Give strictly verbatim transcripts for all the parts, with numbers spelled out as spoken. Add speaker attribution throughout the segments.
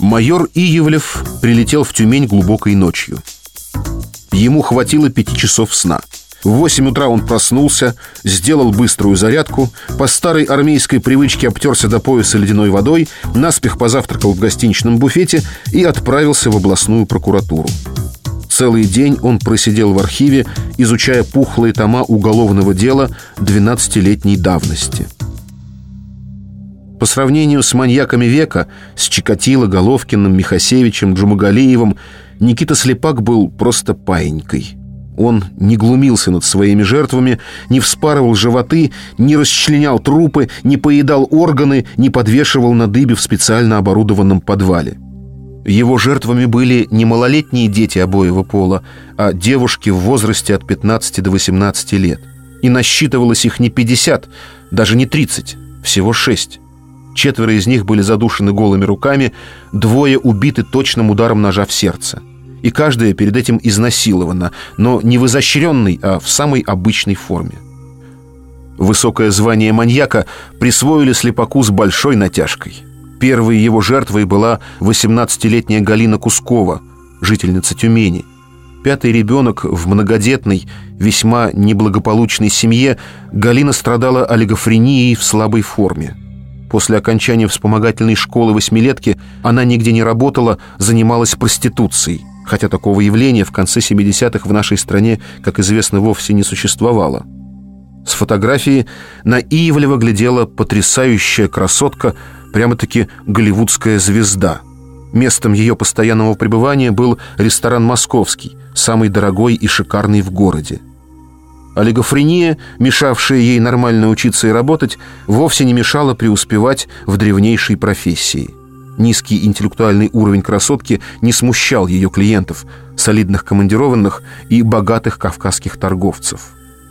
Speaker 1: Майор Иевлев прилетел в Тюмень глубокой ночью. Ему хватило пяти часов сна. В восемь утра он проснулся, сделал быструю зарядку, по старой армейской привычке обтерся до пояса ледяной водой, наспех позавтракал в гостиничном буфете и отправился в областную прокуратуру. Целый день он просидел в архиве, изучая пухлые тома уголовного дела двенадцатилетней давности. По сравнению с маньяками века, с Чикатило, Головкиным, Михасевичем, Джумагалиевым, Никита Слепак был просто паинькой. Он не глумился над своими жертвами, не вспарывал животы, не расчленял трупы, не поедал органы, не подвешивал на дыбе в специально оборудованном подвале. Его жертвами были не малолетние дети обоего пола, а девушки в возрасте от пятнадцати до восемнадцати лет. И насчитывалось их не пятьдесят, даже не тридцать, всего шесть. Четверо из них были задушены голыми руками, двое убиты точным ударом ножа в сердце. И каждая перед этим изнасилована, но не в изощренной, а в самой обычной форме. Высокое звание маньяка присвоили Слепаку с большой натяжкой. Первой его жертвой была восемнадцатилетняя Галина Кускова, жительница Тюмени. Пятый ребенок в многодетной, весьма неблагополучной семье, Галина страдала олигофренией в слабой форме. После окончания вспомогательной школы восьмилетки она нигде не работала, занималась проституцией, хотя такого явления в конце семидесятых в нашей стране, как известно, вовсе не существовало. С фотографии на Иевлева глядела потрясающая красотка, прямо-таки голливудская звезда. Местом ее постоянного пребывания был ресторан «Московский», самый дорогой и шикарный в городе. Олигофрения, мешавшая ей нормально учиться и работать, вовсе не мешала преуспевать в древнейшей профессии. Низкий интеллектуальный уровень красотки не смущал ее клиентов, солидных командированных и богатых кавказских торговцев.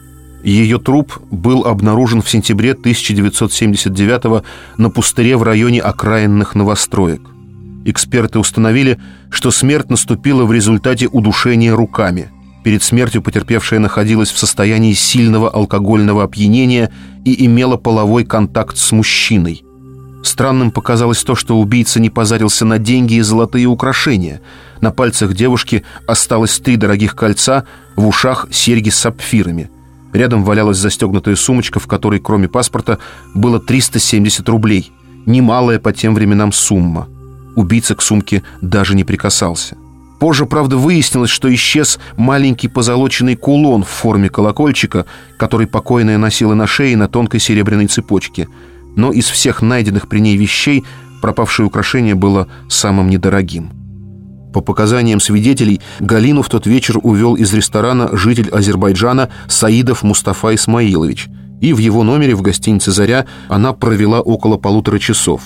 Speaker 1: Ее труп был обнаружен в сентябре тысяча девятьсот семьдесят девятого на пустыре в районе окраинных новостроек. Эксперты установили, что смерть наступила в результате удушения руками. Перед смертью потерпевшая находилась в состоянии сильного алкогольного опьянения и имела половой контакт с мужчиной. Странным показалось то, что убийца не позарился на деньги и золотые украшения. На пальцах девушки осталось три дорогих кольца, в ушах серьги с сапфирами. Рядом валялась застегнутая сумочка, в которой, кроме паспорта, было триста семьдесят рублей. Немалая по тем временам сумма. Убийца к сумке даже не прикасался. Позже, правда, выяснилось, что исчез маленький позолоченный кулон в форме колокольчика, который покойная носила на шее на тонкой серебряной цепочке. Но из всех найденных при ней вещей пропавшее украшение было самым недорогим. По показаниям свидетелей, Галину в тот вечер увел из ресторана житель Азербайджана Саидов Мустафа Исмаилович, и в его номере в гостинице «Заря» она провела около полутора часов.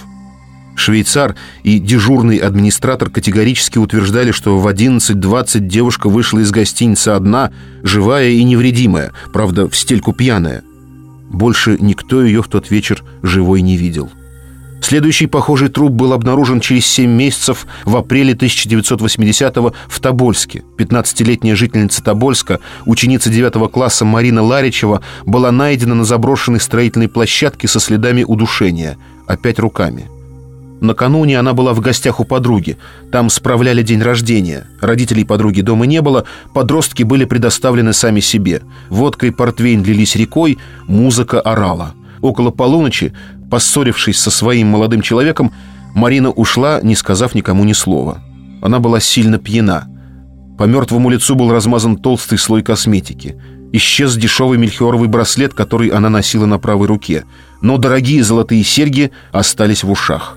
Speaker 1: Швейцар и дежурный администратор категорически утверждали, что в одиннадцать двадцать девушка вышла из гостиницы одна, живая и невредимая, правда, в стельку пьяная. Больше никто ее в тот вечер живой не видел. Следующий похожий труп был обнаружен через семь месяцев в апреле тысяча девятьсот восьмидесятого в Тобольске. пятнадцатилетняя жительница Тобольска, ученица девятого класса Марина Ларичева, была найдена на заброшенной строительной площадке со следами удушения, опять руками. Накануне она была в гостях у подруги. Там справляли день рождения. Родителей подруги дома не было, подростки были предоставлены сами себе. Водка и портвейн лились рекой, музыка орала. Около полуночи, поссорившись со своим молодым человеком, Марина ушла, не сказав никому ни слова. Она была сильно пьяна. По мертвому лицу был размазан толстый слой косметики. Исчез дешевый мельхиоровый браслет, который она носила на правой руке. Но дорогие золотые серьги остались в ушах.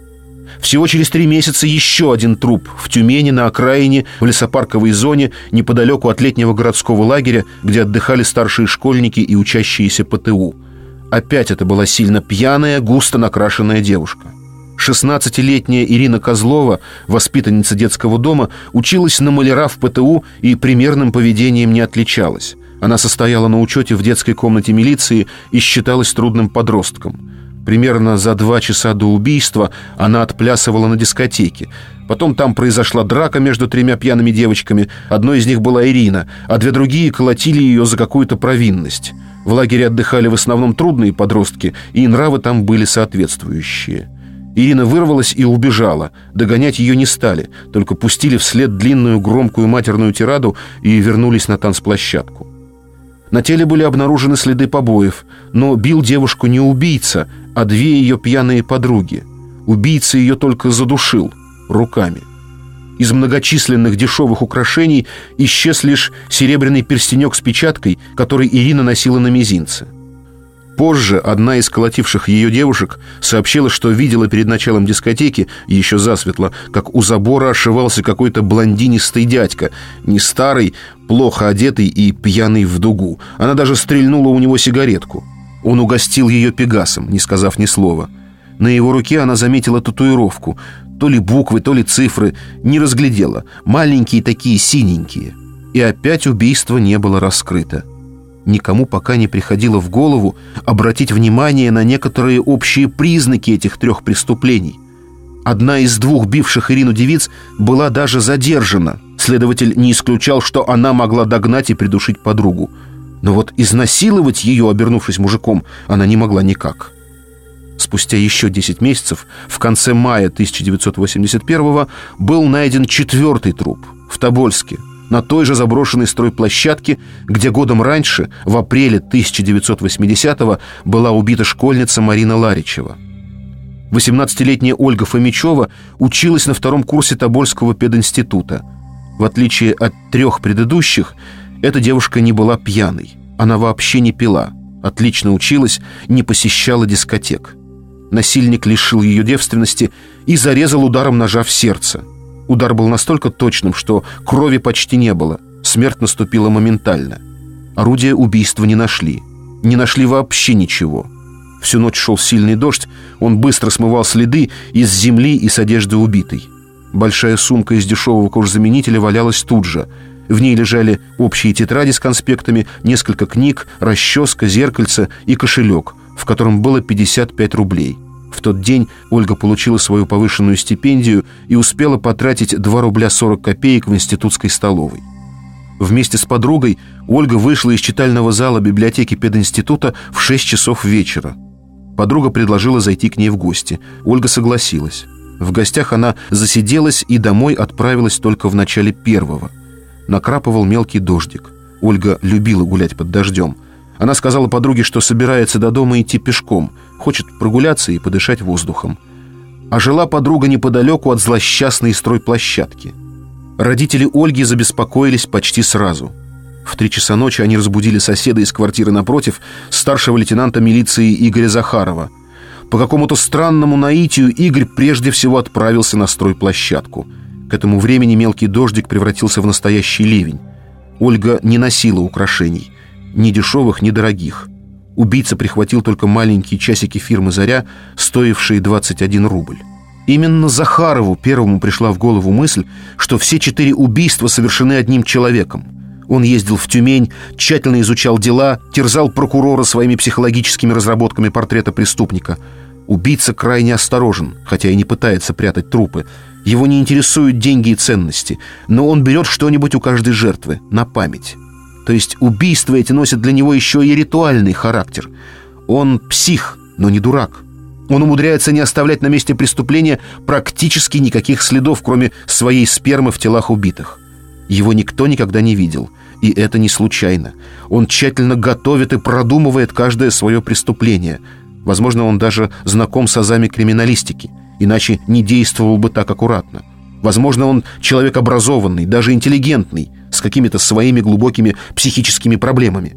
Speaker 1: Всего через три месяца еще один труп в Тюмени на окраине, в лесопарковой зоне, неподалеку от летнего городского лагеря, где отдыхали старшие школьники и учащиеся ПТУ. Опять это была сильно пьяная, густо накрашенная девушка. шестнадцатилетняя Ирина Козлова, воспитанница детского дома, училась на маляра в ПТУ и примерным поведением не отличалась. Она состояла на учете в детской комнате милиции и считалась трудным подростком. Примерно за два часа до убийства она отплясывала на дискотеке. Потом там произошла драка между тремя пьяными девочками. Одной из них была Ирина, а две другие колотили ее за какую-то провинность. В лагере отдыхали в основном трудные подростки, и нравы там были соответствующие. Ирина вырвалась и убежала. Догонять ее не стали, только пустили вслед длинную громкую матерную тираду и вернулись на танцплощадку. На теле были обнаружены следы побоев, но бил девушку не убийца, а две ее пьяные подруги. Убийца ее только задушил руками. Из многочисленных дешевых украшений исчез лишь серебряный перстенек с печаткой, который Ирина носила на мизинце. Позже одна из колотивших ее девушек сообщила, что видела перед началом дискотеки, еще засветло, как у забора ошивался какой-то блондинистый дядька, не старый, плохо одетый и пьяный в дугу. Она даже стрельнула у него сигаретку. Он угостил ее пегасом, не сказав ни слова. На его руке она заметила татуировку. То ли буквы, то ли цифры, не разглядела. Маленькие такие, синенькие. И опять убийство не было раскрыто. Никому пока не приходило в голову обратить внимание на некоторые общие признаки этих трех преступлений. Одна из двух бивших Ирину девиц была даже задержана. Следователь не исключал, что она могла догнать и придушить подругу. Но вот изнасиловать ее, обернувшись мужиком, она не могла никак. Спустя еще десять месяцев, в конце мая тысяча девятьсот восемьдесят первого, был найден четвертый труп в Тобольске, на той же заброшенной стройплощадке, где годом раньше, в апреле тысяча девятьсот восьмидесятого, была убита школьница Марина Ларичева. восемнадцатилетняя Ольга Фомичева училась на втором курсе Тобольского пединститута. В отличие от трех предыдущих, эта девушка не была пьяной. Она вообще не пила, отлично училась, не посещала дискотек. Насильник лишил ее девственности и зарезал ударом ножа в сердце. Удар был настолько точным, что крови почти не было. Смерть наступила моментально. Орудия убийства не нашли. Не нашли вообще ничего. Всю ночь шел сильный дождь. Он быстро смывал следы из земли и с одежды убитой. Большая сумка из дешевого кожзаменителя валялась тут же. В ней лежали общие тетради с конспектами, несколько книг, расческа, зеркальце и кошелек, в котором было пятьдесят пять рублей. В тот день Ольга получила свою повышенную стипендию и успела потратить два рубля сорок копеек в институтской столовой. Вместе с подругой Ольга вышла из читального зала библиотеки пединститута в шесть часов вечера. Подруга предложила зайти к ней в гости. Ольга согласилась. В гостях она засиделась и домой отправилась только в начале первого. Накрапывал мелкий дождик. Ольга любила гулять под дождем. Она сказала подруге, что собирается до дома идти пешком, хочет прогуляться и подышать воздухом. А жила подруга неподалеку от злосчастной стройплощадки. Родители Ольги забеспокоились почти сразу. В три часа ночи они разбудили соседа из квартиры напротив, старшего лейтенанта милиции Игоря Захарова. По какому-то странному наитию Игорь прежде всего отправился на стройплощадку. К этому времени мелкий дождик превратился в настоящий ливень. Ольга не носила украшений. Ни дешевых, ни дорогих. Убийца прихватил только маленькие часики фирмы «Заря», стоившие двадцать один рубль. Именно Захарову первому пришла в голову мысль, что все четыре убийства совершены одним человеком. Он ездил в Тюмень, тщательно изучал дела, терзал прокурора своими психологическими разработками портрета преступника. Убийца крайне осторожен, хотя и не пытается прятать трупы. Его не интересуют деньги и ценности, но он берет что-нибудь у каждой жертвы, на память. То есть убийства эти носят для него еще и ритуальный характер. Он псих, но не дурак. Он умудряется не оставлять на месте преступления практически никаких следов, кроме своей спермы в телах убитых. Его никто никогда не видел, и это не случайно. Он тщательно готовит и продумывает каждое свое преступление. Возможно, он даже знаком с азами криминалистики, иначе не действовал бы так аккуратно. Возможно, он человек образованный, даже интеллигентный, с какими-то своими глубокими психическими проблемами.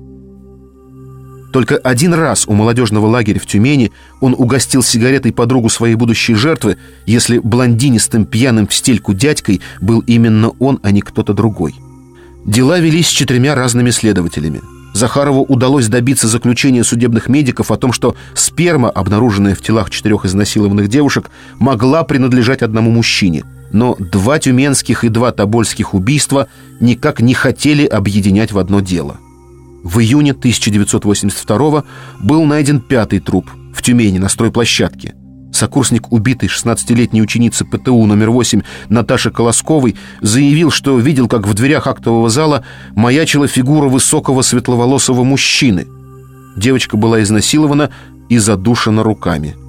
Speaker 1: Только один раз у молодежного лагеря в Тюмени он угостил сигаретой подругу своей будущей жертвы, если блондинистым пьяным в стельку дядькой был именно он, а не кто-то другой. Дела велись с четырьмя разными следователями. Захарову удалось добиться заключения судебных медиков о том, что сперма, обнаруженная в телах четырех изнасилованных девушек, могла принадлежать одному мужчине. Но два тюменских и два тобольских убийства никак не хотели объединять в одно дело. В июне тысяча девятьсот восемьдесят второго был найден пятый труп в Тюмени на стройплощадке. Сокурсник убитой шестнадцатилетней ученицы ПТУ номер восемь Наташи Колосковой заявил, что видел, как в дверях актового зала маячила фигура высокого светловолосого мужчины. Девочка была изнасилована и задушена руками.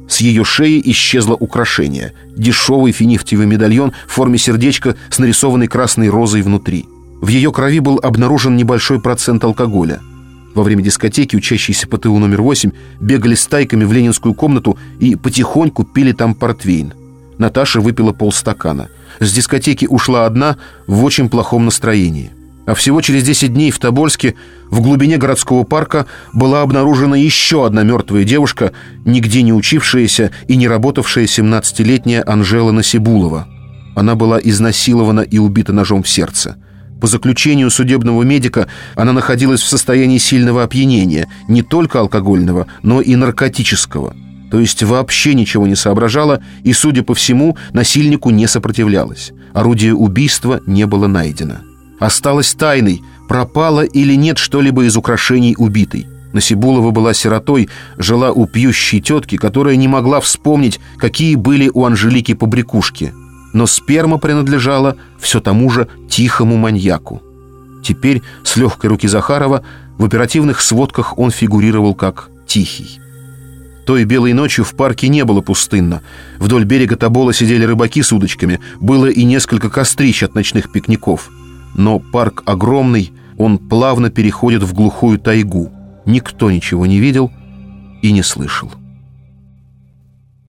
Speaker 1: С ее шеи исчезло украшение – дешевый финифтиевый медальон в форме сердечка с нарисованной красной розой внутри. В ее крови был обнаружен небольшой процент алкоголя. Во время дискотеки учащиеся ПТУ номер восемь бегали стайками в ленинскую комнату и потихоньку пили там портвейн. Наташа выпила полстакана. С дискотеки ушла одна в очень плохом настроении. А всего через десять дней в Тобольске, в глубине городского парка, была обнаружена еще одна мертвая девушка, нигде не учившаяся и не работавшая семнадцатилетняя Анжела Насибулова. Она была изнасилована и убита ножом в сердце. По заключению судебного медика, она находилась в состоянии сильного опьянения, не только алкогольного, но и наркотического. То есть вообще ничего не соображала и, судя по всему, насильнику не сопротивлялась. Орудие убийства не было найдено. Осталось тайной, пропало или нет что-либо из украшений убитой. Насибулова была сиротой, жила у пьющей тетки, которая не могла вспомнить, какие были у Анжелики побрякушки. Но сперма принадлежала все тому же тихому маньяку. Теперь с легкой руки Захарова в оперативных сводках он фигурировал как Тихий. Той белой ночью в парке не было пустынно. Вдоль берега Тобола сидели рыбаки с удочками. Было и несколько кострищ от ночных пикников. Но парк огромный, он плавно переходит в глухую тайгу. Никто ничего не видел и не слышал.